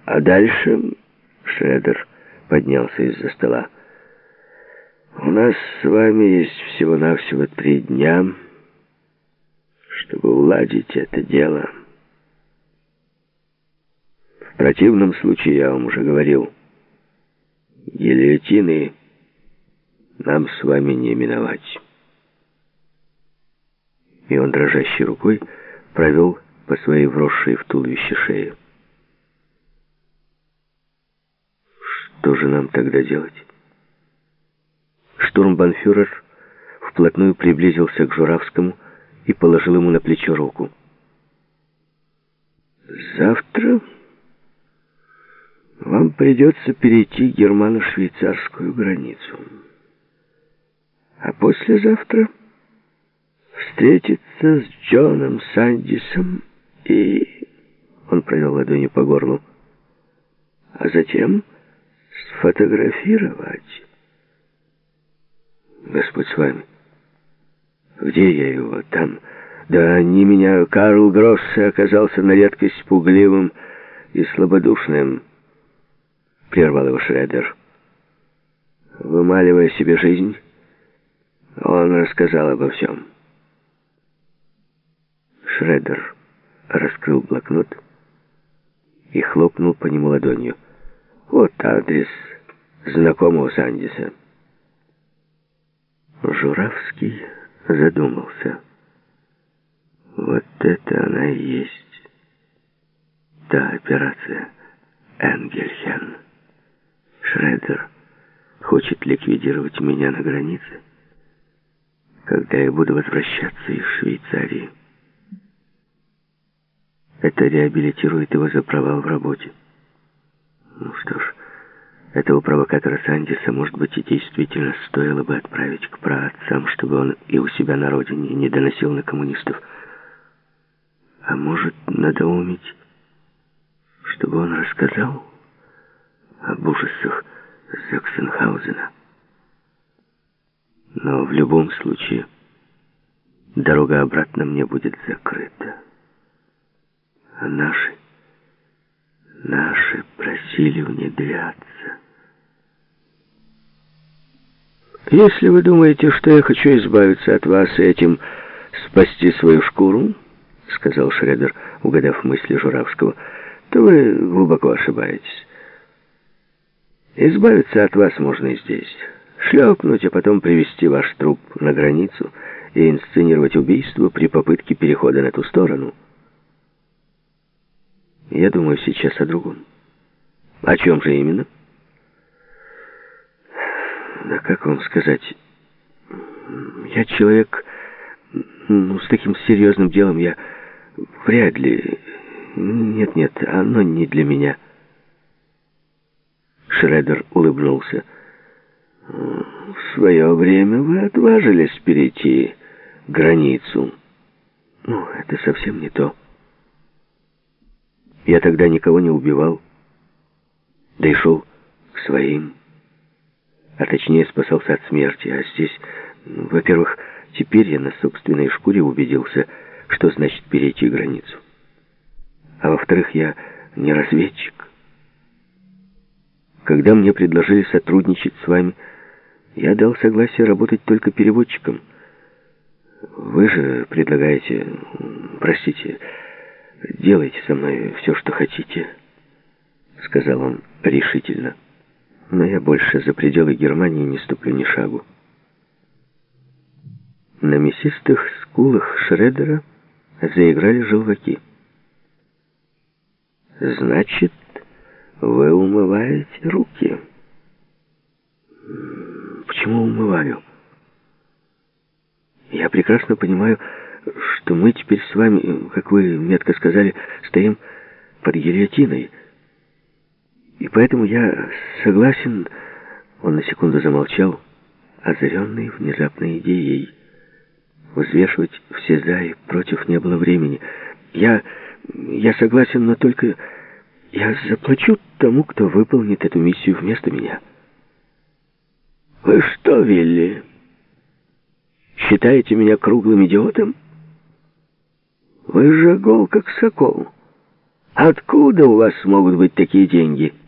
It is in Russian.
А дальше Шредер поднялся из-за стола. У нас с вами есть всего-навсего 3 дня, чтобы уладить это дело. В противном случае, я вам уже говорил, гильотины нам с вами не миновать. И он дрожащей рукой провел по своей вросшей в туловище шее. Что же нам тогда делать? Штурмбанфюрер вплотную приблизился к Журавскому и положил ему на плечо руку. Завтра вам придется перейти германо-швейцарскую границу. А послезавтра встретиться с Джоном Сандисом и... Он провел ладонью по горлу. А затем сфотографировать. Господь с вами. Где я его? Там. Да не меня. Карл Гроссе оказался на редкость пугливым и слабодушным. Прервал его Шредер. Вымаливая себе жизнь, он рассказал обо всем. Шредер раскрыл блокнот и хлопнул по нему ладонью. Вот адрес знакомого Сандиса. Журавский задумался. Вот это она и есть та операция Энгельхен. Шредер хочет ликвидировать меня на границе, когда я буду возвращаться из Швейцарии. Это реабилитирует его за провал в работе. Ну что ж, этого провокатора Сандиса, может быть, и действительно стоило бы отправить к праотцам, чтобы он и у себя на родине не доносил на коммунистов. А может, надоумить, чтобы он рассказал об ужасах Заксенхаузена. Но в любом случае дорога обратно мне будет закрыта. А наши просили внедряться. Если вы думаете, что я хочу избавиться от вас и этим спасти свою шкуру, сказал Шредер, угадав мысли Журавского, то вы глубоко ошибаетесь. Избавиться от вас можно и здесь. Шлепнуть, а потом привести ваш труп на границу и инсценировать убийство при попытке перехода на ту сторону. Я думаю сейчас о другом. О чем же именно? Да как вам сказать? Я человек, с таким серьезным делом я вряд ли... Нет, оно не для меня. Шредер улыбнулся. В свое время вы отважились перейти границу. Это совсем не то. Я тогда никого не убивал, да и шел к своим. А точнее спасался от смерти. А здесь, во-первых, теперь я на собственной шкуре убедился, что значит перейти границу. А во-вторых, я не разведчик. Когда мне предложили сотрудничать с вами, я дал согласие работать только переводчиком. Вы же предлагаете, простите, делайте со мной все, что хотите, сказал он решительно. Но я больше за пределы Германии не ступлю ни шагу. На мясистых скулах Шредера заиграли желваки. Значит, вы умываете руки? Почему умываю? Я прекрасно понимаю, что мы теперь с вами, как вы метко сказали, стоим под гильотиной. И поэтому я согласен... Он на секунду замолчал, озаренный внезапной идеей. Взвешивать все за и против не было времени. Я согласен, но только я заплачу тому, кто выполнит эту миссию вместо меня. Вы что, Вилли, считаете меня круглым идиотом? Вы же гол, как сокол. Откуда у вас могут быть такие деньги?»